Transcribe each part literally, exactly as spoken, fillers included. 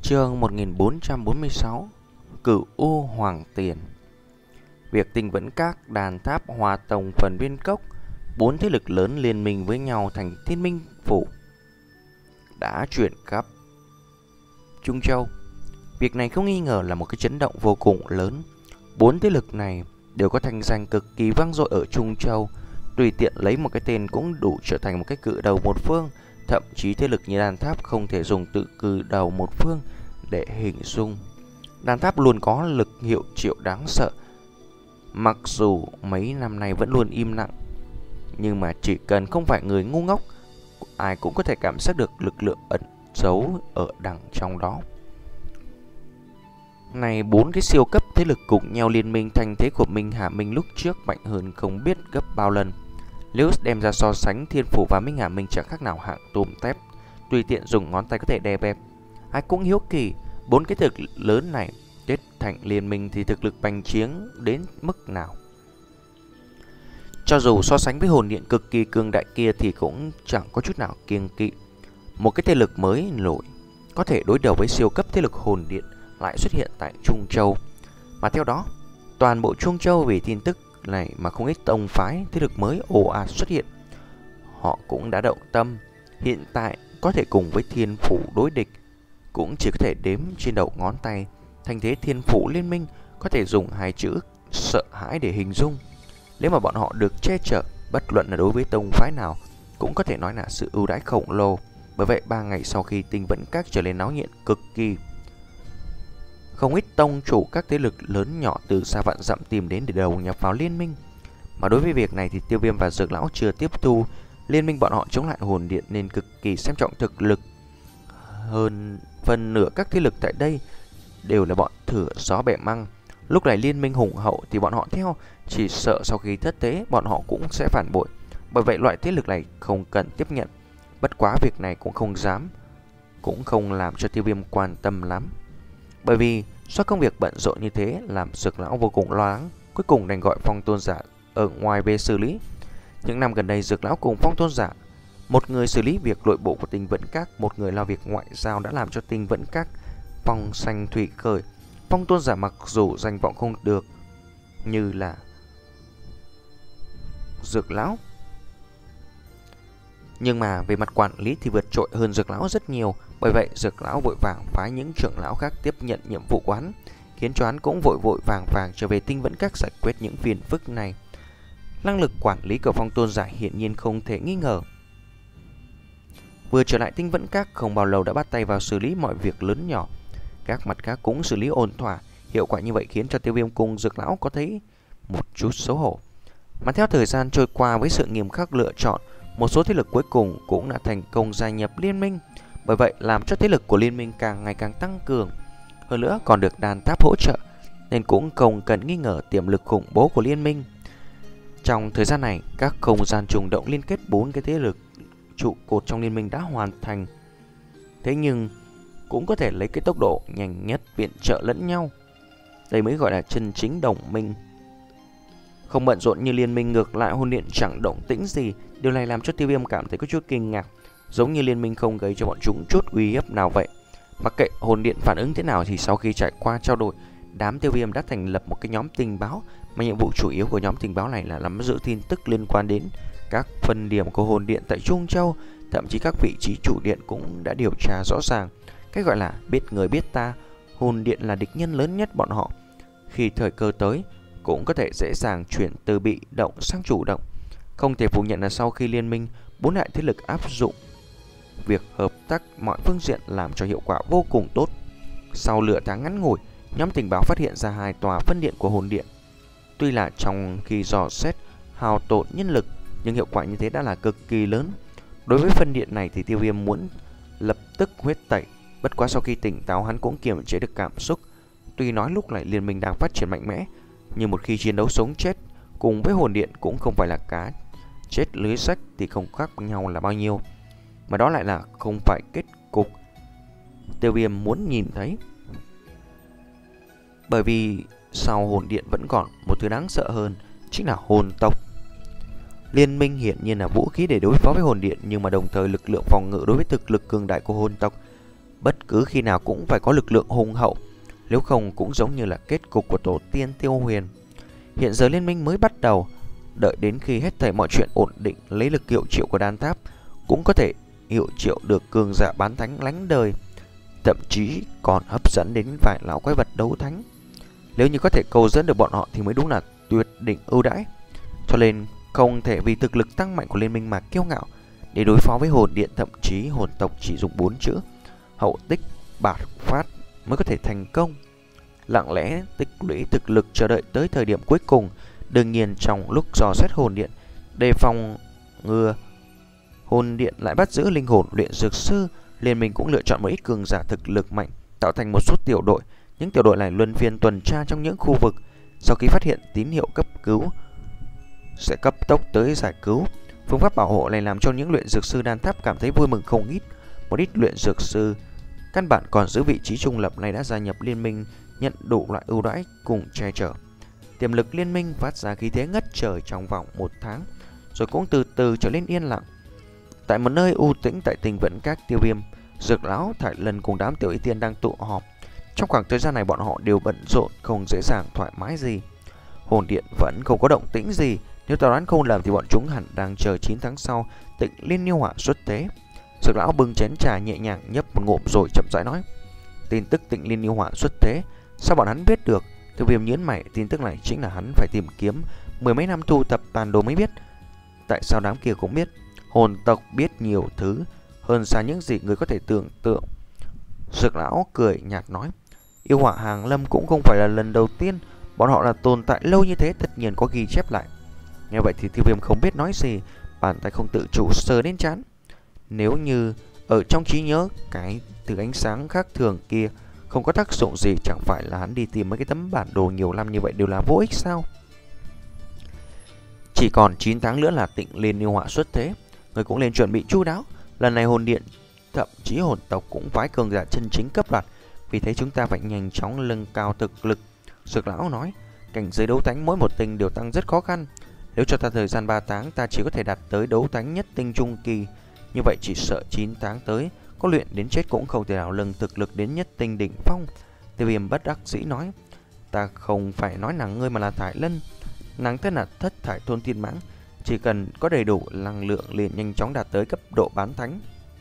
Chương một nghìn bốn trăm bốn mươi sáu Cửu U Hoàng Tiền. Việc Tinh Vẫn Các, Đàn Tháp, Hòa Tông, Phần Viên Cốc, bốn thế lực lớn liên minh với nhau thành Thiên Minh Phủ đã chuyển khắp Trung Châu. Việc này không nghi ngờ là một cái chấn động vô cùng lớn. Bốn thế lực này đều có thành danh cực kỳ vang dội ở Trung Châu, tùy tiện lấy một cái tên cũng đủ trở thành một cái cự đầu một phương. Thậm chí thế lực như Đàn Tháp không thể dùng tự cự đầu một phương để hình dung. Đàn Tháp luôn có lực hiệu triệu đáng sợ, mặc dù mấy năm nay vẫn luôn im lặng, nhưng mà chỉ cần không phải người ngu ngốc, ai cũng có thể cảm giác được lực lượng ẩn giấu ở đằng trong đó. Này, bốn cái siêu cấp thế lực cùng nhau liên minh, thành thế của Minh Hà Minh lúc trước mạnh hơn không biết gấp bao lần. Nếu đem ra so sánh, Thiên Phủ và Minh Hà Minh chẳng khác nào hạng tôm tép, tùy tiện dùng ngón tay có thể đè bẹp. Ai cũng hiếu kỳ, bốn cái thực lực lớn này kết thành liên minh thì thực lực bành trướng đến mức nào. Cho dù so sánh với hồn điện cực kỳ cường đại kia thì cũng chẳng có chút nào kiêng kỵ. Một cái thế lực mới nổi có thể đối đầu với siêu cấp thế lực hồn điện lại xuất hiện tại Trung Châu. Mà theo đó, toàn bộ Trung Châu vì tin tức này mà không ít tông phái thế lực mới ồ ạt xuất hiện. Họ cũng đã động tâm, hiện tại có thể cùng với Thiên Phủ đối địch cũng chỉ có thể đếm trên đầu ngón tay. Thành thế Thiên Phủ liên minh có thể dùng hai chữ sợ hãi để hình dung. Nếu mà bọn họ được che chở, bất luận là đối với tông phái nào, cũng có thể nói là sự ưu đãi khổng lồ. Bởi vậy ba ngày sau khi Tinh Vẫn Các trở nên náo nhiệt cực kỳ, không ít tông chủ các thế lực lớn nhỏ từ xa vạn dặm tìm đến để đầu nhập vào liên minh. Mà đối với việc này thì Tiêu Viêm và Dược Lão chưa tiếp thu liên minh bọn họ chống lại hồn điện nên cực kỳ xem trọng thực lực. Hơn phần nửa các thế lực tại đây đều là bọn thửa gió bẻ măng. Lúc này liên minh hùng hậu thì bọn họ theo, chỉ sợ sau khi thất thế bọn họ cũng sẽ phản bội. Bởi vậy loại thế lực này không cần tiếp nhận. Bất quá việc này cũng không dám, cũng không làm cho Tiêu Viêm quan tâm lắm. Bởi vì do công việc bận rộn như thế làm Dược Lão vô cùng lo lắng, cuối cùng đành gọi Phong Tôn Giả ở ngoài về xử lý. Những năm gần đây Dược Lão cùng Phong Tôn Giả, một người xử lý việc nội bộ của Tinh Vẫn Các, một người lo việc ngoại giao, đã làm cho Tinh Vẫn Các phong sanh thủy khởi. Phong Tôn Giả mặc dù danh vọng không được như là Dược Lão, nhưng mà về mặt quản lý thì vượt trội hơn Dược Lão rất nhiều. Bởi vậy Dược Lão vội vàng phái những trưởng lão khác tiếp nhận nhiệm vụ của hắn, khiến cho hắn cũng vội vội vàng vàng trở về Tinh Vẫn Các giải quyết những phiền phức này. Năng lực quản lý của Phong Tôn Giả hiển nhiên không thể nghi ngờ. Vừa trở lại Tinh Vẫn Các không bao lâu đã bắt tay vào xử lý mọi việc lớn nhỏ. Các mặt khác cũng xử lý ổn thỏa. Hiệu quả như vậy khiến cho Tiêu Viêm cùng Dược Lão có thấy một chút xấu hổ. Mà theo thời gian trôi qua, với sự nghiêm khắc lựa chọn, một số thế lực cuối cùng cũng đã thành công gia nhập liên minh. Bởi vậy làm cho thế lực của liên minh càng ngày càng tăng cường. Hơn nữa còn được Đàn Tháp hỗ trợ, nên cũng không cần nghi ngờ tiềm lực khủng bố của liên minh. Trong thời gian này, các không gian trùng động liên kết bốn cái thế lực trụ cột trong liên minh đã hoàn thành. Thế nhưng cũng có thể lấy cái tốc độ nhanh nhất viện trợ lẫn nhau. Đây mới gọi là chân chính đồng minh. Không bận rộn như liên minh, ngược lại hồn điện chẳng động tĩnh gì. Điều này làm cho Tiêu Viêm cảm thấy có chút kinh ngạc, giống như liên minh không gây cho bọn chúng chút uy hiếp nào vậy. Mặc kệ hồn điện phản ứng thế nào thì sau khi trải qua trao đổi, đám Tiêu Viêm đã thành lập một cái nhóm tình báo. Mà nhiệm vụ chủ yếu của nhóm tình báo này là nắm giữ tin tức liên quan đến các phân điểm của hồn điện tại Trung Châu. Thậm chí các vị trí chủ điện cũng đã điều tra rõ ràng. Cái gọi là biết người biết ta, hồn điện là địch nhân lớn nhất bọn họ. Khi thời cơ tới cũng có thể dễ dàng chuyển từ bị động sang chủ động. Không thể phủ nhận là sau khi liên minh, bốn đại thế lực áp dụng việc hợp tác mọi phương diện làm cho hiệu quả vô cùng tốt. Sau lửa tháng ngắn ngủi, nhóm tình báo phát hiện ra hai tòa phân điện của hồn điện. Tuy là trong khi dò xét hao tổn nhân lực, nhưng hiệu quả như thế đã là cực kỳ lớn. Đối với phân điện này thì Tiêu Viêm muốn lập tức huyết tẩy. Bất quá sau khi tỉnh táo, hắn cũng kiềm chế được cảm xúc. Tuy nói lúc này liên minh đang phát triển mạnh mẽ, nhưng một khi chiến đấu sống chết cùng với hồn điện cũng không phải là cá chết lưới sách thì không khác nhau là bao nhiêu. Mà đó lại là không phải kết cục Tiêu Viêm muốn nhìn thấy. Bởi vì sau hồn điện vẫn còn một thứ đáng sợ hơn, chính là hồn tộc. Liên minh hiển nhiên là vũ khí để đối phó với hồn điện, nhưng mà đồng thời lực lượng phòng ngự đối với thực lực cường đại của hồn tộc bất cứ khi nào cũng phải có lực lượng hùng hậu, nếu không cũng giống như là kết cục của tổ tiên Tiêu Huyền. Hiện giờ liên minh mới bắt đầu, đợi đến khi hết thảy mọi chuyện ổn định, lấy lực hiệu triệu của đan tháp cũng có thể hiệu triệu được cường giả bán thánh lánh đời, thậm chí còn hấp dẫn đến vài lão quái vật đấu thánh. Nếu như có thể cầu dẫn được bọn họ thì mới đúng là tuyệt đỉnh ưu đãi. Cho nên không thể vì thực lực tăng mạnh của liên minh mà kiêu ngạo. Để đối phó với hồn điện, thậm chí hồn tộc chỉ dùng bốn chữ hậu tích bạc phát mới có thể thành công. Lặng lẽ tích lũy thực lực, chờ đợi tới thời điểm cuối cùng. Đương nhiên trong lúc dò xét hồn điện, đề phòng ngừa hồn điện lại bắt giữ linh hồn luyện dược sư, liên minh cũng lựa chọn một ít cường giả thực lực mạnh, tạo thành một số tiểu đội. Những tiểu đội này luân phiên tuần tra trong những khu vực, sau khi phát hiện tín hiệu cấp cứu sẽ cấp tốc tới giải cứu. Phương pháp bảo hộ này làm cho những luyện dược sư đan tháp cảm thấy vui mừng không ít. Một ít luyện dược sư căn bản còn giữ vị trí trung lập này đã gia nhập liên minh, nhận đủ loại ưu đãi cùng che chở. Tiềm lực liên minh phát ra khí thế ngất trời trong vòng một tháng, rồi cũng từ từ trở nên yên lặng. Tại một nơi u tĩnh tại Tinh Vẫn Các, Tiêu Viêm, Dược Lão, Thải Lân cùng đám tiểu y tiên đang tụ họp. Trong khoảng thời gian này bọn họ đều bận rộn, không dễ dàng thoải mái gì. Hồn điện vẫn không có động tĩnh gì, nếu ta đoán không lầm thì bọn chúng hẳn đang chờ chín tháng sau Tịnh Liên Nhiêu Hỏa xuất tế. Dược Lão bưng chén trà nhẹ nhàng nhấp một ngụm rồi chậm rãi nói: tin tức Tịnh Liên Nhiêu Hỏa xuất tế, sao bọn hắn biết được? Tiêu Viêm nhướng mày, tin tức này chính là hắn phải tìm kiếm mười mấy năm thu thập tàn đồ mới biết. Tại sao đám kia cũng biết? Hồn tộc biết nhiều thứ hơn xa những gì người có thể tưởng tượng. Dược Lão cười nhạt nói: yêu hỏa hàng lâm cũng không phải là lần đầu tiên, bọn họ là tồn tại lâu như thế, tất nhiên có ghi chép lại. Nghe vậy thì Tiêu Viêm không biết nói gì, bàn tay không tự chủ sờ đến trán. Nếu như ở trong trí nhớ cái thứ ánh sáng khác thường kia không có tác dụng gì, chẳng phải là hắn đi tìm mấy cái tấm bản đồ nhiều năm như vậy đều là vô ích sao? Chỉ còn chín tháng nữa là Tịnh Liên Nhiêu Hỏa xuất thế, người cũng nên chuẩn bị chu đáo. Lần này hồn điện thậm chí hồn tộc cũng phái cường giả chân chính cấp đoạt, vì thế chúng ta phải nhanh chóng nâng cao thực lực. Dược Lão nói: cảnh giới đấu thánh mỗi một tinh đều tăng rất khó khăn. Nếu cho ta thời gian ba tháng, ta chỉ có thể đạt tới đấu thánh nhất tinh trung kỳ. Như vậy chỉ sợ chín tháng tới có luyện đến chết cũng không thể nào nâng thực lực đến nhất tinh đỉnh phong. Tiêu Viêm bất đắc dĩ nói: ta không phải nói nàng ngươi mà là Thải Lân. Nàng tên là Thất Thải Thôn Thiên Mãng, chỉ cần có đầy đủ năng lượng liền nhanh chóng đạt tới cấp độ bán thánh.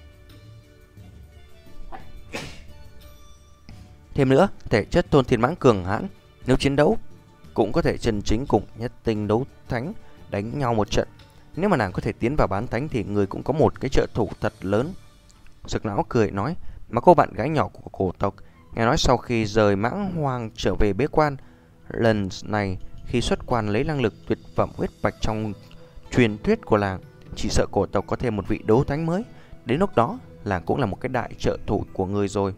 Thêm nữa, thể chất Thôn Thiên Mãng cường hãn, nếu chiến đấu cũng có thể chân chính cùng nhất tinh đấu thánh đánh nhau một trận. Nếu mà nàng có thể tiến vào bán thánh thì người cũng có một cái trợ thủ thật lớn. Dược Lão cười nói: mà cô bạn gái nhỏ của cổ tộc, nghe nói sau khi rời Mãng Hoang trở về bế quan, lần này khi xuất quan lấy năng lực tuyệt phẩm huyết bạch trong truyền thuyết của làng, chỉ sợ cổ tộc có thêm một vị đấu thánh mới. Đến lúc đó, làng cũng là một cái đại trợ thủ của người rồi.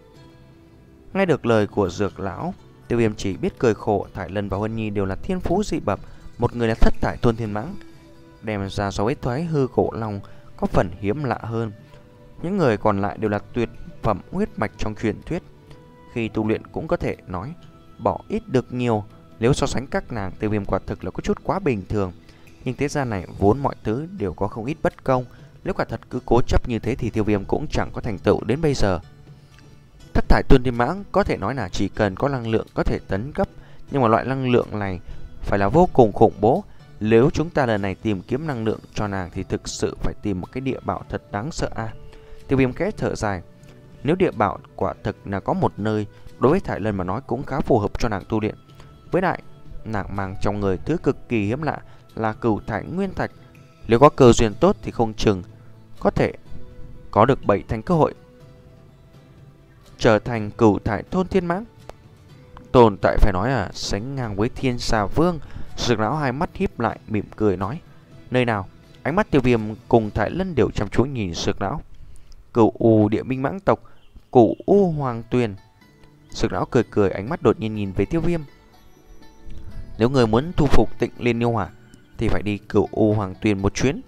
Nghe được lời của Dược Lão, Tiêu Viêm chỉ biết cười khổ. Thải Lân và Huân Nhi đều là thiên phú dị bẩm, một người là Thất Thải Thôn Thiên Mãng, đem ra so với thoái hư cổ long có phần hiếm lạ hơn. Những người còn lại đều là tuyệt phẩm huyết mạch trong truyền thuyết, khi tu luyện cũng có thể nói bỏ ít được nhiều. Nếu so sánh các nàng, Tiêu Viêm quả thực là có chút quá bình thường. Nhưng thế gian này vốn mọi thứ đều có không ít bất công, nếu quả thật cứ cố chấp như thế thì Tiêu Viêm cũng chẳng có thành tựu đến bây giờ. Thất Thải Thôn Thiên Mãng có thể nói là chỉ cần có năng lượng có thể tấn cấp, nhưng mà loại năng lượng này phải là vô cùng khủng bố. Nếu chúng ta lần này tìm kiếm năng lượng cho nàng thì thực sự phải tìm một cái địa bảo thật đáng sợ a. À, Tiêu Viêm khẽ thở dài. Nếu địa bảo quả thực là có một nơi, đối với Thải Lân mà nói cũng khá phù hợp cho nàng tu luyện. Với lại, nàng mang trong người thứ cực kỳ hiếm lạ là Cửu Thải Nguyên Thạch. Nếu có cơ duyên tốt thì không chừng có thể có được bảy thành cơ hội trở thành Cửu Thải Thôn Thiên Mãng. Tồn tại phải nói là sánh ngang với Thiên Xà Vương. Dược Lão hai mắt híp lại mỉm cười nói: nơi nào? Ánh mắt Tiêu Viêm cùng Thải Lân đều chăm chú nhìn Dược Lão. Cửu U Địa Minh Mãng tộc, Cửu U Hoàng Tuyền. Dược Lão cười cười, ánh mắt đột nhiên nhìn về Tiêu Viêm. Nếu người muốn thu phục Tịnh Liên Nhiêu Hỏa thì phải đi Cửu U Hoàng Tuyền một chuyến.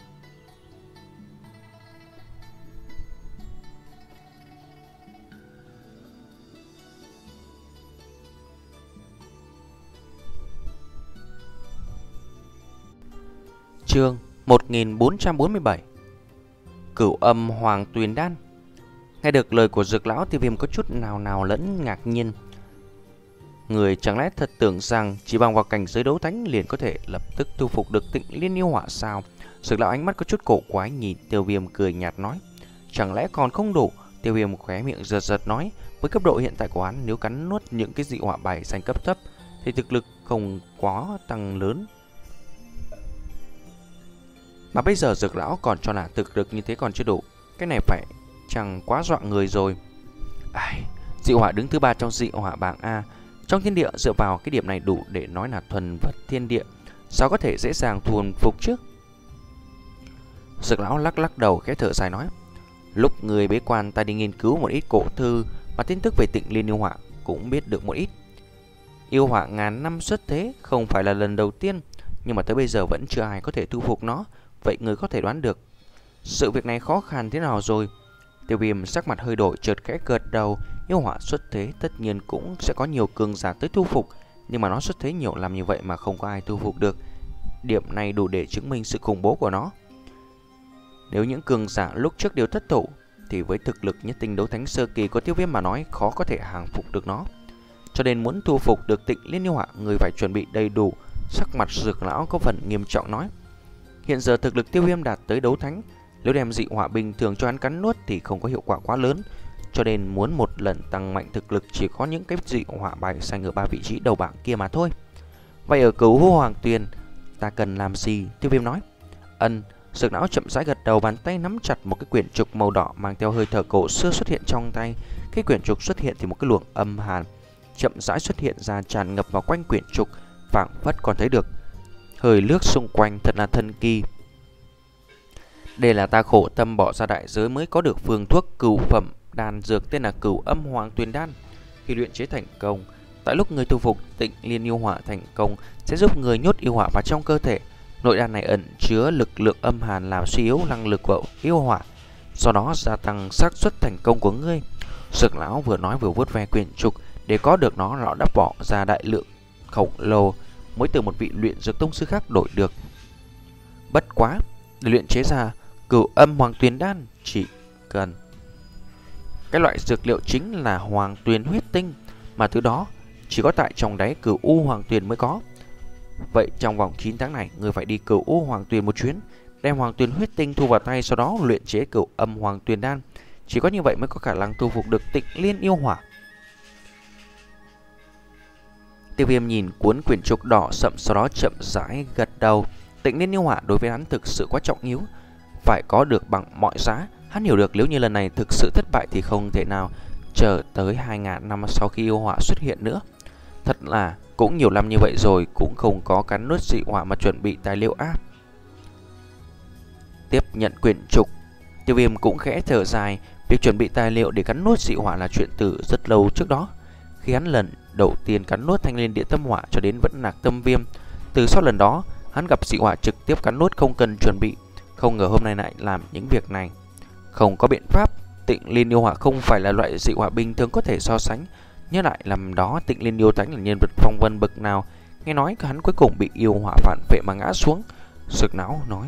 Chương một nghìn bốn trăm bốn mươi bảy. Cửu Âm Hoàng Tuyền Đan. Nghe được lời của Dược lão, Tiêu Viêm có chút nào nào lẫn ngạc nhiên. Người chẳng lẽ thật tưởng rằng chỉ bằng vào cảnh giới đấu thánh liền có thể lập tức thu phục được Tịnh Liên yêu hỏa sao? Dược lão ánh mắt có chút cổ quái nhìn Tiêu Viêm cười nhạt nói. Chẳng lẽ còn không đủ? Tiêu Viêm khóe miệng giật giật nói. Với cấp độ hiện tại của hắn, nếu cắn nuốt những cái dị hỏa bài xanh cấp thấp thì thực lực không quá tăng lớn. Mà bây giờ Dược lão còn cho là thực lực như thế còn chưa đủ. Cái này phải chẳng quá dọa người rồi. Ai, dị hỏa đứng thứ ba trong dị hỏa bảng A. Trong thiên địa dựa vào cái điểm này đủ để nói là thuần vật thiên địa, sao có thể dễ dàng thuần phục trước? Dược lão lắc lắc đầu khẽ thở dài nói. Lúc người bế quan ta đi nghiên cứu một ít cổ thư và tin tức về Tịnh Liên yêu hỏa cũng biết được một ít. Yêu hỏa ngàn năm xuất thế không phải là lần đầu tiên, nhưng mà tới bây giờ vẫn chưa ai có thể thu phục nó. Vậy người có thể đoán được sự việc này khó khăn thế nào rồi? Tiêu Viêm sắc mặt hơi đổi, chợt khẽ gật đầu. Yêu hỏa xuất thế tất nhiên cũng sẽ có nhiều cường giả tới thu phục, nhưng mà nó xuất thế nhiều làm như vậy mà không có ai thu phục được. Điểm này đủ để chứng minh sự khủng bố của nó. Nếu những cường giả lúc trước đều thất thủ thì với thực lực nhất tinh đấu thánh sơ kỳ của Tiêu Viêm mà nói khó có thể hàng phục được nó. Cho nên muốn thu phục được Tịnh Liên yêu hỏa, người phải chuẩn bị đầy đủ. Sắc mặt Dược lão có phần nghiêm trọng nói. Hiện giờ thực lực Tiêu Viêm đạt tới đấu thánh, nếu đem dị hỏa bình thường cho hắn cắn nuốt thì không có hiệu quả quá lớn. Cho nên muốn một lần tăng mạnh thực lực chỉ có những cái dị hỏa bài xanh ở ba vị trí đầu bảng kia mà thôi. Vậy ở Cửu Hô Hoàng Tuyền ta cần làm gì? Tiêu Viêm nói. Ân. Dược lão chậm rãi gật đầu, bàn tay nắm chặt một cái quyển trục màu đỏ mang theo hơi thở cổ xưa xuất hiện trong tay. Cái quyển trục xuất hiện thì một cái luồng âm hàn chậm rãi xuất hiện ra, tràn ngập vào quanh quyển trục, phảng phất còn thấy được hơi nước xung quanh, thật là thần kỳ. Đây là ta khổ tâm bỏ ra đại giới mới có được phương thuốc cửu phẩm đan dược tên là Cửu Âm Hoàng Tuyền đan. Khi luyện chế thành công, tại lúc người thu phục Tịnh Liên yêu hỏa thành công sẽ giúp người nhốt yêu hỏa vào trong cơ thể. Nội đan này ẩn chứa lực lượng âm hàn làm suy yếu năng lực của yêu hỏa, do đó gia tăng xác suất thành công của ngươi. Dược lão vừa nói vừa vuốt ve quyển trục. Để có được nó, lão đã bỏ ra đại lượng khổng lồ mới từ một vị luyện dược tông sư khác đổi được. Bất quá, để luyện chế ra Cửu Âm Hoàng Tuyền đan chỉ cần cái loại dược liệu chính là Hoàng Tuyền huyết tinh, mà thứ đó chỉ có tại trong đáy Cửu U Hoàng Tuyền mới có. Vậy trong vòng chín tháng này, người phải đi Cửu U Hoàng Tuyền một chuyến, đem Hoàng Tuyền huyết tinh thu vào tay, sau đó luyện chế Cửu Âm Hoàng Tuyền đan. Chỉ có như vậy mới có khả năng thu phục được Tịnh Liên yêu hỏa. Tiêu Viêm nhìn cuốn quyển trục đỏ sậm, sau đó chậm rãi gật đầu. Tịnh Liên yêu hỏa đối với hắn thực sự quá trọng yếu, phải có được bằng mọi giá. Hắn hiểu được nếu như lần này thực sự thất bại thì không thể nào chờ tới hai nghìn năm sau khi yêu hỏa xuất hiện nữa. Thật là cũng nhiều năm như vậy rồi cũng không có cắn nuốt dị hỏa mà chuẩn bị tài liệu áp. Tiếp nhận quyển trục, Tiêu Viêm cũng khẽ thở dài. Việc chuẩn bị tài liệu để cắn nuốt dị hỏa là chuyện từ rất lâu trước đó. Khi hắn lần đầu tiên cắn nuốt thanh liên địa tâm hỏa cho đến vẫn nạc tâm viêm, từ sau lần đó hắn gặp dị hỏa trực tiếp cắn nuốt không cần chuẩn bị. Không ngờ hôm nay lại làm những việc này. Không có biện pháp, Tịnh Liên yêu hỏa không phải là loại dị hỏa bình thường có thể so sánh. Nhớ lại làm đó Tịnh Liên yêu thánh là nhân vật phong vân bậc nào. Nghe nói hắn cuối cùng bị yêu hỏa phản vệ mà ngã xuống. Dược não nói.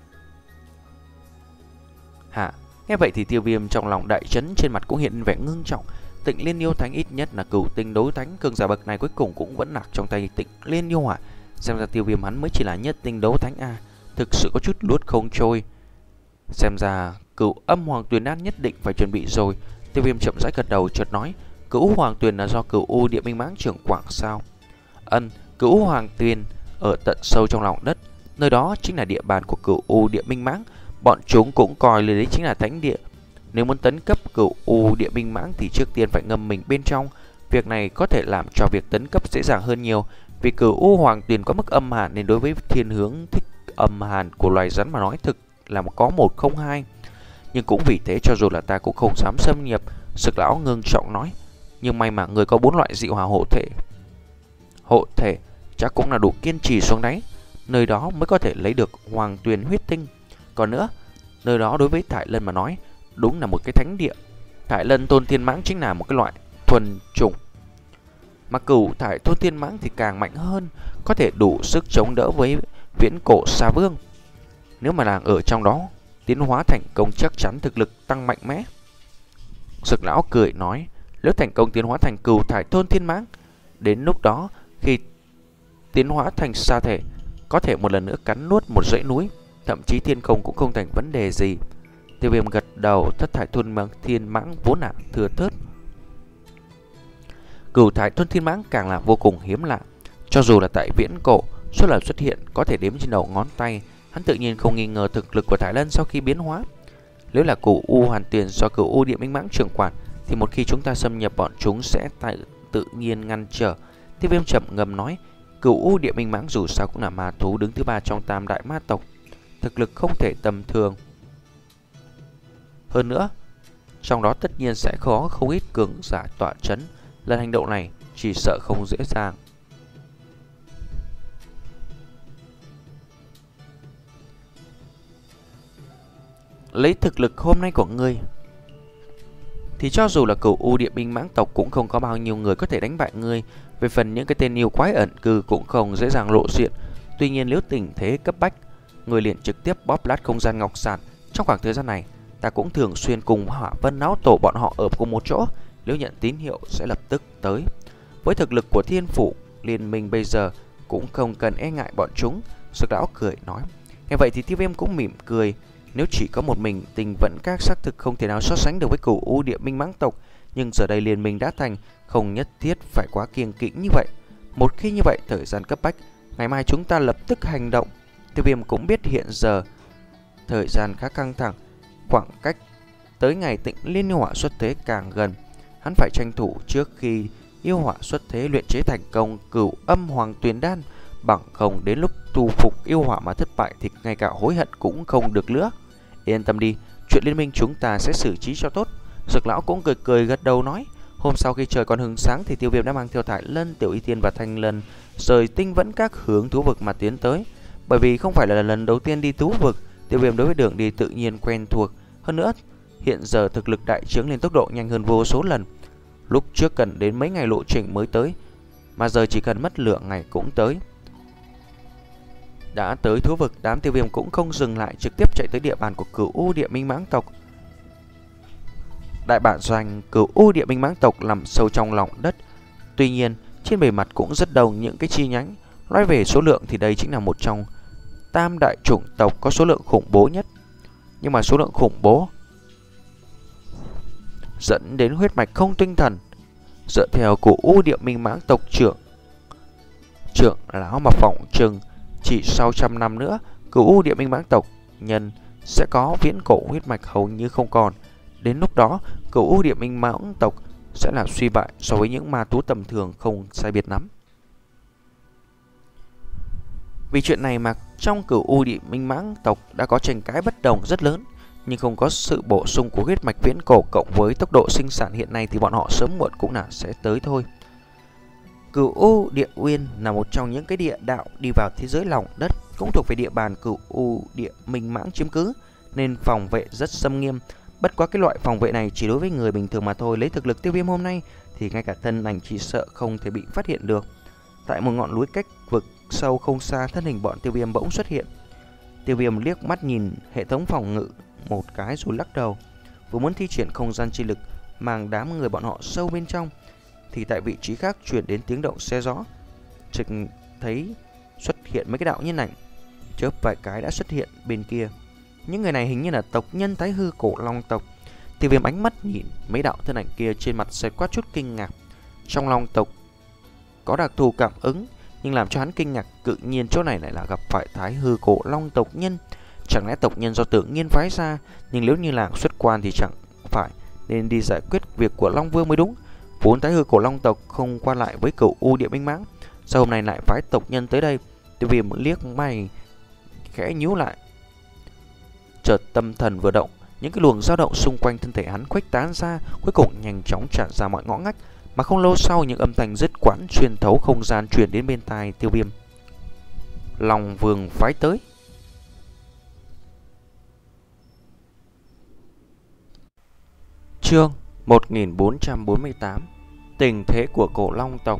Hả? Nghe vậy thì Tiêu Viêm trong lòng đại chấn, trên mặt cũng hiện vẻ ngưng trọng. Tịnh Liên yêu thánh ít nhất là cửu tinh đấu thánh, cường giả bậc này cuối cùng cũng vẫn nạc trong tay Tịnh Liên yêu hỏa. Xem ra Tiêu Viêm hắn mới chỉ là nhất tinh đấu thánh a, thực sự có chút luốt không trôi. Xem ra Cửu Âm Hoàng Tuyền đan nhất định phải chuẩn bị rồi. Tiêu Viêm chậm rãi gật đầu, chợt nói. Cửu Hoàng Tuyền là do Cửu U Địa Minh Mãng trưởng quản sao? Ân, Cửu Hoàng Tuyền ở tận sâu trong lòng đất, nơi đó chính là địa bàn của Cửu U Địa Minh Mãng. Bọn chúng cũng coi lời đấy chính là thánh địa. Nếu muốn tấn cấp Cửu U Địa Minh Mãng thì trước tiên phải ngâm mình bên trong. Việc này có thể làm cho việc tấn cấp dễ dàng hơn nhiều. Vì Cửu U Hoàng Tuyền có mức âm hàn nên đối với thiên hướng thích âm hàn của loài rắn mà nói thực là có một không hai. Nhưng cũng vì thế cho dù là ta cũng không dám xâm nhập. Dược lão ngưng trọng nói. Nhưng may mà người có bốn loại dị hỏa hộ thể. Hộ thể chắc cũng là đủ kiên trì xuống đáy. Nơi đó mới có thể lấy được Hoàng Tuyền huyết tinh. Còn nữa, nơi đó đối với Thải Lân mà nói đúng là một cái thánh địa. Thải Lân Tôn Thiên Mãng chính là một cái loại thuần chủng, mà Cửu Thải Tôn Thiên Mãng thì càng mạnh hơn, có thể đủ sức chống đỡ với Viễn Cổ Sa Vương. Nếu mà nàng ở trong đó tiến hóa thành công chắc chắn thực lực tăng mạnh mẽ. Dược lão cười nói, nếu thành công tiến hóa thành Cửu Thải Thôn Thiên Mãng, đến lúc đó khi tiến hóa thành sa thể, có thể một lần nữa cắn nuốt một dãy núi, thậm chí thiên không cũng không thành vấn đề gì. Tiêu Viêm gật đầu. Thất Thải Thôn Thiên Mãng vốn là thừa thớt, Cửu Thải Thôn Thiên Mãng càng là vô cùng hiếm lạ. Cho dù là tại viễn cổ, số lần xuất hiện có thể đếm trên đầu ngón tay. Hắn tự nhiên không nghi ngờ thực lực của Thái Lân sau khi biến hóa. Nếu là Cửu U Hoàn Tiền do Cửu U Địa Minh Mãng trưởng quản, thì một khi chúng ta xâm nhập, bọn chúng sẽ tại tự nhiên ngăn trở. Tiêu Viêm chậm ngầm nói, Cửu U Địa Minh Mãng dù sao cũng là ma thú đứng thứ ba trong tam đại ma tộc, thực lực không thể tầm thường. Hơn nữa, trong đó tất nhiên sẽ có không ít cường giả tọa chấn. Lần hành động này chỉ sợ không dễ dàng. Lấy thực lực hôm nay của ngươi thì cho dù là Cửu U Địa Minh Mãng tộc cũng không có bao nhiêu người có thể đánh bại ngươi. Về phần những cái tên yêu quái ẩn cư cũng không dễ dàng lộ diện. Tuy nhiên nếu tình thế cấp bách, người liền trực tiếp bóp lát không gian ngọc sản. Trong khoảng thời gian này, ta cũng thường xuyên cùng Hỏa Vân Náo Tổ bọn họ ở cùng một chỗ. Nếu nhận tín hiệu sẽ lập tức tới. Với thực lực của Thiên Phủ Liên Minh bây giờ cũng không cần e ngại bọn chúng. Dược lão cười nói. Nghe vậy thì Tiêu Viêm cũng mỉm cười. Nếu chỉ có một mình, Tình Vẫn Các xác thực không thể nào so sánh được với Cửu U Địa Minh Mãng tộc. Nhưng giờ đây liên minh đã thành, không nhất thiết phải quá kiêng kỵ như vậy. Một khi như vậy, thời gian cấp bách, ngày mai chúng ta lập tức hành động. Tiêu Viêm cũng biết hiện giờ thời gian khá căng thẳng, khoảng cách tới ngày Tịnh Liên yêu hỏa xuất thế càng gần. Hắn phải tranh thủ trước khi yêu hỏa xuất thế luyện chế thành công Cửu Âm Hoàng Tuyền Đan, bằng không đến lúc thu phục yêu hỏa mà thất bại thì ngay cả hối hận cũng không được nữa. Yên tâm đi, chuyện liên minh chúng ta sẽ xử trí cho tốt. Dược lão cũng cười cười gật đầu nói. Hôm sau khi trời còn hừng sáng thì Tiêu Viêm đã mang theo Thái Lân, Tiểu Y Tiên và Thanh Lân rời Tinh Vẫn Các hướng thú vực mà tiến tới. Bởi vì không phải là lần đầu tiên đi thú vực, Tiêu Viêm đối với đường đi tự nhiên quen thuộc. Hơn nữa, hiện giờ thực lực đại trướng lên tốc độ nhanh hơn vô số lần. Lúc trước cần đến mấy ngày lộ trình mới tới, mà giờ chỉ cần mất lượng ngày cũng tới. Đã tới thú vực, đám Tiêu Viêm cũng không dừng lại, trực tiếp chạy tới địa bàn của Cửu U Địa Minh Mãng tộc. Đại bản doanh Cửu U Địa Minh Mãng tộc nằm sâu trong lòng đất. Tuy nhiên, trên bề mặt cũng rất đông những cái chi nhánh. Nói về số lượng thì đây chính là một trong tam đại chủng tộc có số lượng khủng bố nhất. Nhưng mà số lượng khủng bố dẫn đến huyết mạch không tinh thần. Dựa theo Cửu U Địa Minh Mãng tộc trưởng trưởng lão mà phỏng chừng, chỉ sau trăm năm nữa, Cửu U Địa Minh Mãng tộc nhân sẽ có viễn cổ huyết mạch hầu như không còn. Đến lúc đó, Cửu U Địa Minh Mãng tộc sẽ là suy bại so với những ma thú tầm thường không sai biệt lắm. Vì chuyện này mà trong Cửu U Địa Minh Mãng tộc đã có tranh cãi bất đồng rất lớn, nhưng không có sự bổ sung của huyết mạch viễn cổ cộng với tốc độ sinh sản hiện nay thì bọn họ sớm muộn cũng là sẽ tới thôi. Cửu U Địa Uyên là một trong những cái địa đạo đi vào thế giới lòng đất, cũng thuộc về địa bàn Cửu U Địa Minh Mãng chiếm cứ, nên phòng vệ rất xâm nghiêm. Bất quá cái loại phòng vệ này chỉ đối với người bình thường mà thôi. Lấy thực lực Tiêu Viêm hôm nay thì ngay cả thân ảnh chỉ sợ không thể bị phát hiện được. Tại một ngọn núi cách vực sâu không xa, thân hình bọn Tiêu Viêm bỗng xuất hiện. Tiêu Viêm liếc mắt nhìn hệ thống phòng ngự một cái rồi lắc đầu. Vừa muốn thi triển không gian chi lực mang đám người bọn họ sâu bên trong, thì tại vị trí khác truyền đến tiếng động xe gió. Trực thấy xuất hiện mấy cái đạo nhân ảnh, chớp vài cái đã xuất hiện bên kia. Những người này hình như là tộc nhân Thái Hư Cổ Long tộc. Tiêu Viêm ánh mắt nhìn mấy đạo thân ảnh kia, trên mặt xẹt qua chút kinh ngạc. Trong Long tộc có đặc thù cảm ứng, nhưng làm cho hắn kinh ngạc tự nhiên chỗ này lại là gặp phải Thái Hư Cổ Long tộc nhân. Chẳng lẽ tộc nhân do tự nhiên phái ra? Nhưng nếu như là xuất quan thì chẳng phải nên đi giải quyết việc của Long Vương mới đúng. Vốn Thái Hư Cổ Long tộc không qua lại với Cửu U Địa Minh Mãng, sao hôm nay lại phái tộc nhân tới đây? Tiêu Viêm liếc mày khẽ nhíu lại. Chợt tâm thần vừa động, những cái luồng dao động xung quanh thân thể hắn khuếch tán ra, cuối cùng nhanh chóng tràn ra mọi ngõ ngách. Mà không lâu sau, những âm thanh dứt quãng xuyên thấu không gian truyền đến bên tai Tiêu Viêm. Long Vương phái tới. Chương một nghìn bốn trăm bốn mươi tám. Tình thế của Cổ Long tộc.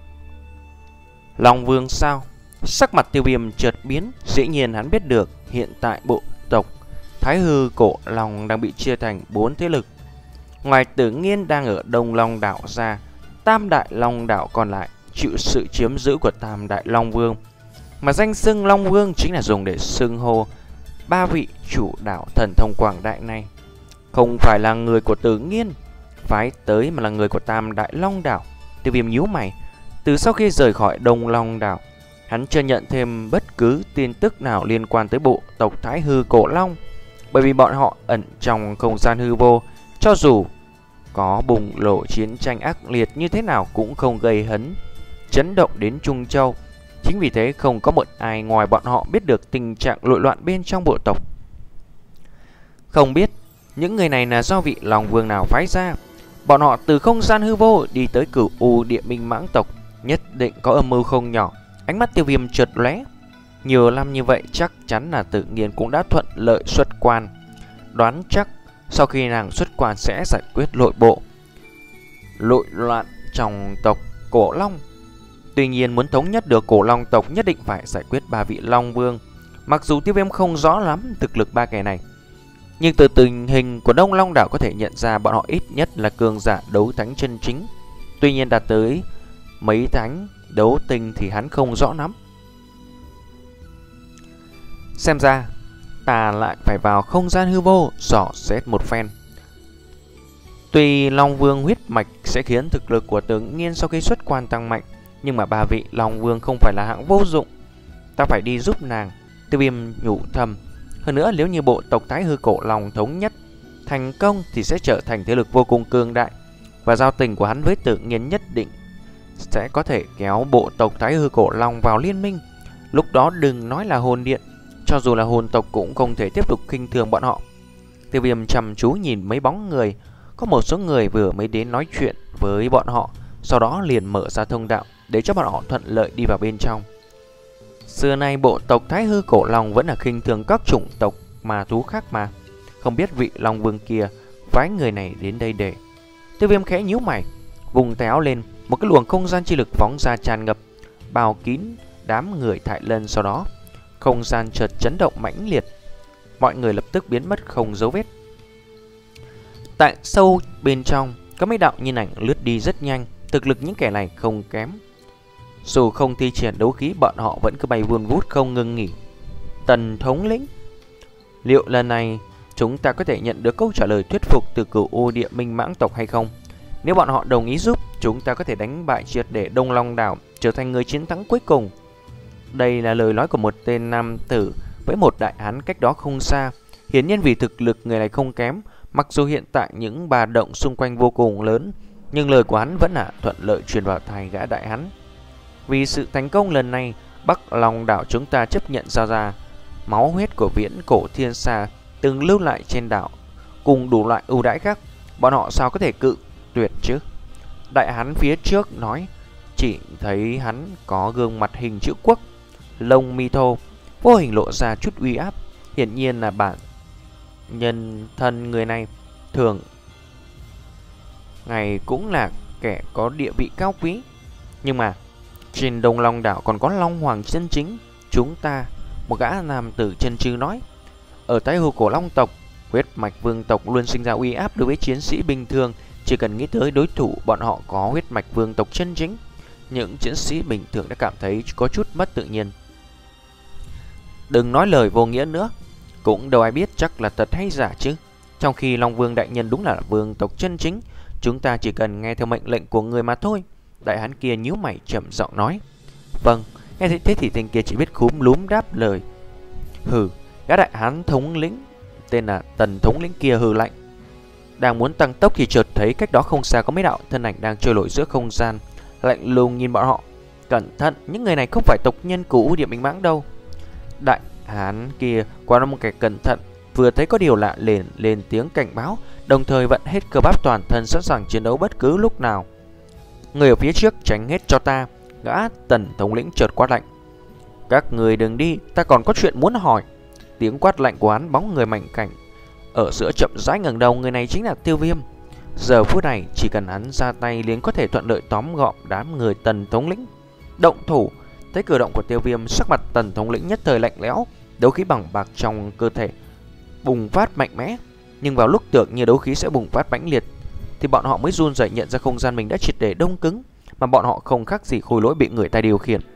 Long Vương sao? Sắc mặt Tiêu Viêm chợt biến. Dĩ nhiên hắn biết được hiện tại bộ tộc Thái Hư Cổ Long đang bị chia thành bốn thế lực. Ngoài Tử Nghiên đang ở Đông Long đảo ra, Tam Đại Long đảo còn lại chịu sự chiếm giữ của Tam Đại Long Vương, mà danh xưng Long Vương chính là dùng để xưng hô ba vị chủ đảo thần thông quảng đại này. Không phải là người của Tử Nghiên phái tới, mà là người của Tam Đại Long đảo. Tiêu Viêm nhíu mày. Từ sau khi rời khỏi Đông Long đảo, hắn chưa nhận thêm bất cứ tin tức nào liên quan tới bộ tộc Thái Hư Cổ Long, bởi vì bọn họ ẩn trong không gian hư vô. Cho dù có bùng nổ chiến tranh ác liệt như thế nào cũng không gây hấn chấn động đến Trung Châu. Chính vì thế không có một ai ngoài bọn họ biết được tình trạng nội loạn bên trong bộ tộc. Không biết những người này là do vị Long Vương nào phái ra. Bọn họ từ không gian hư vô đi tới Cửu U Địa Minh Mãng tộc, nhất định có âm mưu không nhỏ. Ánh mắt Tiêu Viêm chợt lóe. Nhiều năm như vậy chắc chắn là Tự Nhiên cũng đã thuận lợi xuất quan. Đoán chắc sau khi nàng xuất quan sẽ giải quyết nội bộ nội loạn trong tộc Cổ Long. Tuy nhiên muốn thống nhất được Cổ Long tộc nhất định phải giải quyết ba vị Long Vương. Mặc dù Tiêu Viêm không rõ lắm thực lực ba kẻ này, nhưng từ tình hình của Đông Long đảo có thể nhận ra bọn họ ít nhất là cường giả đấu thánh chân chính. Tuy nhiên đạt tới mấy thánh đấu tinh thì hắn không rõ lắm. Xem ra ta lại phải vào không gian hư vô dò xét một phen. Tuy Long Vương huyết mạch sẽ khiến thực lực của Tự Nhiên sau khi xuất quan tăng mạnh, nhưng mà ba vị Long Vương không phải là hạng vô dụng. Ta phải đi giúp nàng. Tiêu Viêm nhủ thầm. Hơn nữa nếu như bộ tộc Thái Hư Cổ Long thống nhất thành công thì sẽ trở thành thế lực vô cùng cường đại, và giao tình của hắn với Tự Nhiên nhất định sẽ có thể kéo bộ tộc Thái Hư Cổ Long vào liên minh. Lúc đó đừng nói là hồn điện, cho dù là hồn tộc cũng không thể tiếp tục khinh thường bọn họ. Tiêu Viêm chăm chú nhìn mấy bóng người. Có một số người vừa mới đến nói chuyện với bọn họ, sau đó liền mở ra thông đạo để cho bọn họ thuận lợi đi vào bên trong. Xưa nay bộ tộc Thái Hư Cổ Long vẫn là khinh thường các chủng tộc mà thú khác mà. Không biết vị Long Vương kia phái người này đến đây để. Tiêu Viêm khẽ nhíu mày, vùng tay áo lên, một cái luồng không gian chi lực phóng ra tràn ngập, bao kín đám người Thải Lân. Sau đó không gian chợt chấn động mãnh liệt, mọi người lập tức biến mất không dấu vết. Tại sâu bên trong có mấy đạo nhân ảnh lướt đi rất nhanh. Thực lực những kẻ này không kém, dù không thi triển đấu khí bọn họ vẫn cứ bay vun vút không ngừng nghỉ. Tần thống lĩnh, liệu lần này chúng ta có thể nhận được câu trả lời thuyết phục từ Cửu U Địa Minh Mãng tộc hay không? Nếu bọn họ đồng ý giúp, chúng ta có thể đánh bại triệt để Đông Long đảo, trở thành người chiến thắng cuối cùng. Đây là lời nói của một tên nam tử với một đại hán cách đó không xa. Hiển nhiên vì thực lực người này không kém, mặc dù hiện tại những bà động xung quanh vô cùng lớn, nhưng lời của hắn vẫn là thuận lợi truyền vào tai gã đại hán. Vì sự thành công lần này, Bắc Long đảo chúng ta chấp nhận giao ra máu huyết của viễn cổ thiên xa từng lưu lại trên đảo, cùng đủ loại ưu đãi khác. Bọn họ sao có thể cự tuyệt chứ? Đại hán phía trước nói. Chỉ thấy hắn có gương mặt hình chữ quốc, lông mi thô, vô hình lộ ra chút uy áp. Hiển nhiên là bản nhân thân người này thường ngày cũng là kẻ có địa vị cao quý. Nhưng mà trên Đông Long đảo còn có Long Hoàng chân chính. Chúng ta, một gã nam tử chân trư nói, ở Thái Hư Cổ Long tộc, huyết mạch vương tộc luôn sinh ra uy áp đối với chiến sĩ bình thường. Chỉ cần nghĩ tới đối thủ bọn họ có huyết mạch vương tộc chân chính, những chiến sĩ bình thường đã cảm thấy có chút mất tự nhiên. Đừng nói lời vô nghĩa nữa, cũng đâu ai biết chắc là thật hay giả chứ. Trong khi Long Vương đại nhân đúng là vương tộc chân chính, chúng ta chỉ cần nghe theo mệnh lệnh của người mà thôi. Đại hán kia nhíu mày chậm giọng nói. Vâng. Nghe thấy thế thì tên kia chỉ biết khúm lúm đáp lời. Hừ. Gã đại hán thống lĩnh tên là Tần thống lĩnh kia hừ lạnh, đang muốn tăng tốc thì chợt thấy cách đó không xa có mấy đạo thân ảnh đang trôi nổi giữa không gian, lạnh lùng nhìn bọn họ. Cẩn thận, những người này không phải tộc nhân của Địa Minh Mãng đâu. Đại hán kia qua một kẻ cẩn thận, vừa thấy có điều lạ liền lên tiếng cảnh báo, đồng thời vận hết cơ bắp toàn thân sẵn sàng chiến đấu bất cứ lúc nào. Người ở phía trước tránh hết cho ta. Gã Tần thống lĩnh chợt quát lạnh. Các người đừng đi, ta còn có chuyện muốn hỏi. Tiếng quát lạnh của hắn bóng người mảnh cảnh ở giữa chậm rãi ngẩng đầu. Người này chính là Tiêu Viêm. Giờ phút này chỉ cần hắn ra tay liền có thể thuận lợi tóm gọn đám người Tần thống lĩnh. Động thủ. Thấy cử động của Tiêu Viêm, sắc mặt Tần thống lĩnh nhất thời lạnh lẽo, đấu khí bằng bạc trong cơ thể bùng phát mạnh mẽ. Nhưng vào lúc tưởng như đấu khí sẽ bùng phát mãnh liệt, thì bọn họ mới run rẩy nhận ra không gian mình đã triệt để đông cứng, mà bọn họ không khác gì khối lỗi bị người ta điều khiển.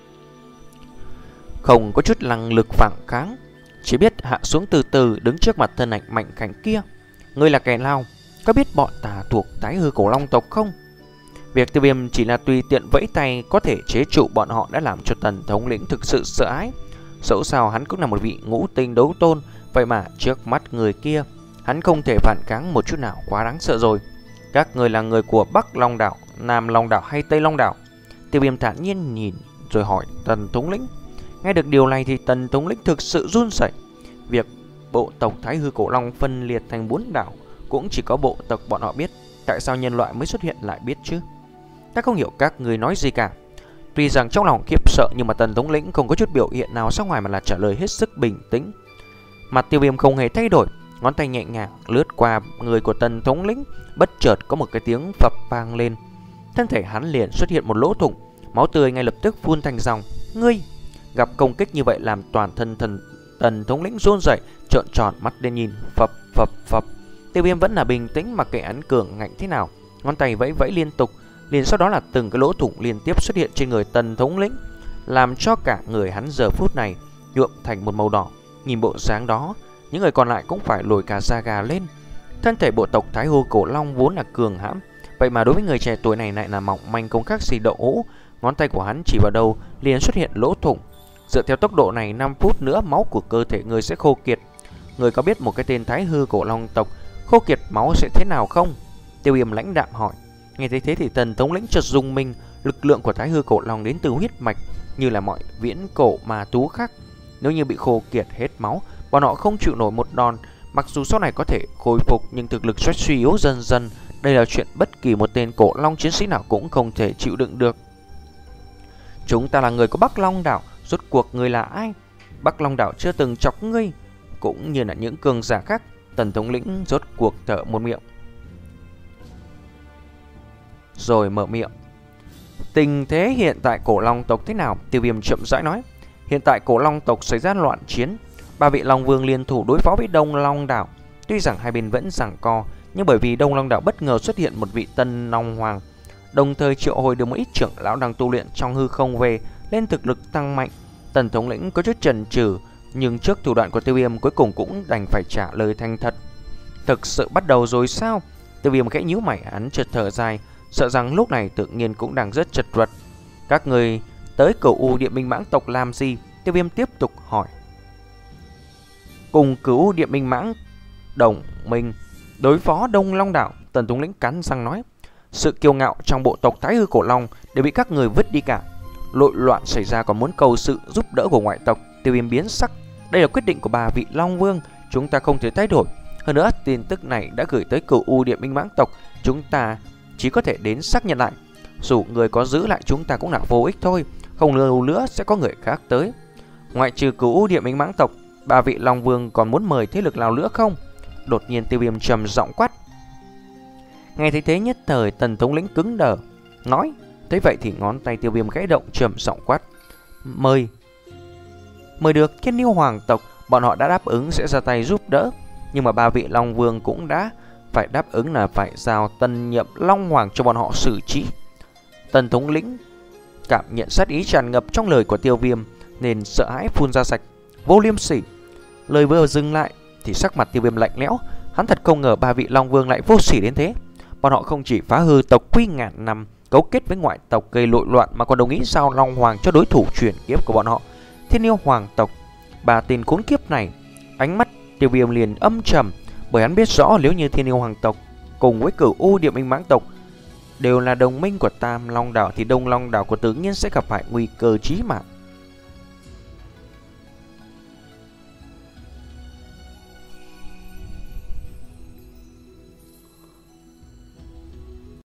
Không có chút năng lực phản kháng, chỉ biết hạ xuống từ từ đứng trước mặt thân ảnh mạnh khảnh kia. Ngươi là kẻ nào? Có biết bọn ta thuộc Thái Hư Cổ Long tộc không? Việc Tiêu Viêm chỉ là tùy tiện vẫy tay có thể chế trụ bọn họ đã làm cho Tần thống lĩnh thực sự sợ hãi. Dẫu sao hắn cũng là một vị ngũ tinh đấu tôn, vậy mà trước mắt người kia hắn không thể phản kháng một chút nào, quá đáng sợ rồi. Các người là người của Bắc Long Đảo, Nam Long Đảo hay Tây Long Đảo? Tiêu Viêm thản nhiên nhìn rồi hỏi Tần thống lĩnh. Nghe được điều này thì Tần thống lĩnh thực sự run rẩy. Việc bộ tộc Thái Hư Cổ Long phân liệt thành bốn đảo cũng chỉ có bộ tộc bọn họ biết. Tại sao nhân loại mới xuất hiện lại biết chứ? Ta không hiểu các người nói gì cả. Tuy rằng trong lòng khiếp sợ, nhưng mà Tần thống lĩnh không có chút biểu hiện nào ra ngoài mà là trả lời hết sức bình tĩnh. Mặt Tiêu Viêm không hề thay đổi, ngón tay nhẹ nhàng lướt qua người của Tần thống lĩnh. Bất chợt có một cái tiếng phập vang lên, thân thể hắn liền xuất hiện một lỗ thủng, máu tươi ngay lập tức phun thành dòng. Ngươi! Gặp công kích như vậy làm toàn thân thần Tần thống lĩnh run rẩy, trợn tròn mắt lên nhìn. Phập phập phập. Tiêu Viêm vẫn là bình tĩnh mặc kệ hắn cường ngạnh thế nào, ngón tay vẫy vẫy liên tục. Liền sau đó là từng cái lỗ thủng liên tiếp xuất hiện trên người Tần thống lĩnh, làm cho cả người hắn giờ phút này nhuộm thành một màu đỏ. Nhìn bộ dáng đó, những người còn lại cũng phải lồi cả da gà lên. Thân thể bộ tộc Thái Hư Cổ Long vốn là cường hãn, vậy mà đối với người trẻ tuổi này lại là mỏng manh không khác gì đậu hũ. Ngón tay của hắn chỉ vào đầu liền xuất hiện lỗ thủng. Dựa theo tốc độ này, năm phút nữa máu của cơ thể người sẽ khô kiệt. Người có biết một cái tên Thái Hư Cổ Long tộc khô kiệt máu sẽ thế nào không? Tiêu Viêm lãnh đạm hỏi. Nghe thấy thế thì Tần thống lĩnh chợt rung mình. Lực lượng của Thái Hư Cổ Long đến từ huyết mạch, như là mọi viễn cổ ma thú khác. Nếu như bị khô kiệt hết máu, bọn họ không chịu nổi một đòn. Mặc dù sau này có thể khôi phục, nhưng thực lực sẽ suy yếu dần dần. Đây là chuyện bất kỳ một tên cổ long chiến sĩ nào cũng không thể chịu đựng được. Chúng ta là người của Bắc Long Đảo, rốt cuộc người là ai? Bắc Long Đảo chưa từng chọc ngươi, cũng như là những cường giả khác. Tần thống lĩnh rốt cuộc thở một miệng, rồi mở miệng. Tình thế hiện tại cổ long tộc thế nào? Tiêu Viêm chậm rãi nói. Hiện tại cổ long tộc xảy ra loạn chiến, ba vị long vương liên thủ đối phó với Đông Long Đảo. Tuy rằng hai bên vẫn giằng co, nhưng bởi vì Đông Long Đảo bất ngờ xuất hiện một vị tân long hoàng, đồng thời triệu hồi được một ít trưởng lão đang tu luyện trong hư không về, lên thực lực tăng mạnh. Tần thống lĩnh có chút chần chừ, nhưng trước thủ đoạn của Tiêu Viêm cuối cùng cũng đành phải trả lời thành thật. Thực sự bắt đầu rồi sao? Tiêu Viêm khẽ nhíu mày, hắn chợt thở dài, sợ rằng lúc này tự nhiên cũng đang rất chật vật. Các người tới Cửu U Địa Minh Mãng tộc làm gì? Tiêu Viêm tiếp tục hỏi. Cùng Cửu U Địa Minh Mãng đồng minh đối phó Đông Long Đảo. Tần thống lĩnh cắn răng nói. Sự kiêu ngạo trong bộ tộc Thái Hư Cổ Long đều bị các người vứt đi cả. Nội loạn xảy ra còn muốn cầu sự giúp đỡ của ngoại tộc. Tiêu Viêm biến sắc. Đây là quyết định của ba vị Long Vương, chúng ta không thể thay đổi. Hơn nữa tin tức này đã gửi tới Cửu U Địa Minh Mãng tộc, chúng ta chỉ có thể đến xác nhận lại. Dù người có giữ lại chúng ta cũng là vô ích thôi, không lâu nữa sẽ có người khác tới. Ngoại trừ Cửu U Địa Minh Mãng tộc, ba vị Long Vương còn muốn mời thế lực nào nữa không? Đột nhiên Tiêu Viêm trầm giọng quát. Nghe thấy thế nhất thời Tần thống lĩnh cứng đờ, nói. Thế vậy thì ngón tay Tiêu Viêm khẽ động, trầm giọng quát. Mời. Mời được Thiên Yêu Hoàng tộc, bọn họ đã đáp ứng sẽ ra tay giúp đỡ. Nhưng mà ba vị Long Vương cũng đã phải đáp ứng là phải giao tân nhậm Long Hoàng cho bọn họ xử trí. Tần thống lĩnh cảm nhận sát ý tràn ngập trong lời của Tiêu Viêm nên sợ hãi phun ra sạch. Vô liêm sỉ. Lời vừa dừng lại thì sắc mặt Tiêu Viêm lạnh lẽo. Hắn thật không ngờ ba vị Long Vương lại vô sỉ đến thế. Bọn họ không chỉ phá hư tộc quy ngàn năm, cấu kết với ngoại tộc gây nội loạn, mà còn đồng ý giao Long Hoàng cho đối thủ chuyển kiếp của bọn họ, Thiên Yêu Hoàng tộc. Ba tên khốn kiếp này. Ánh mắt Tiêu Viêm liền âm trầm, bởi hắn biết rõ nếu như Thiên Yêu Hoàng tộc cùng với Cửu U Địa Minh Mãng tộc đều là đồng minh của Tam Long Đảo thì Đông Long Đảo của tự nhiên sẽ gặp phải nguy cơ chí mạng.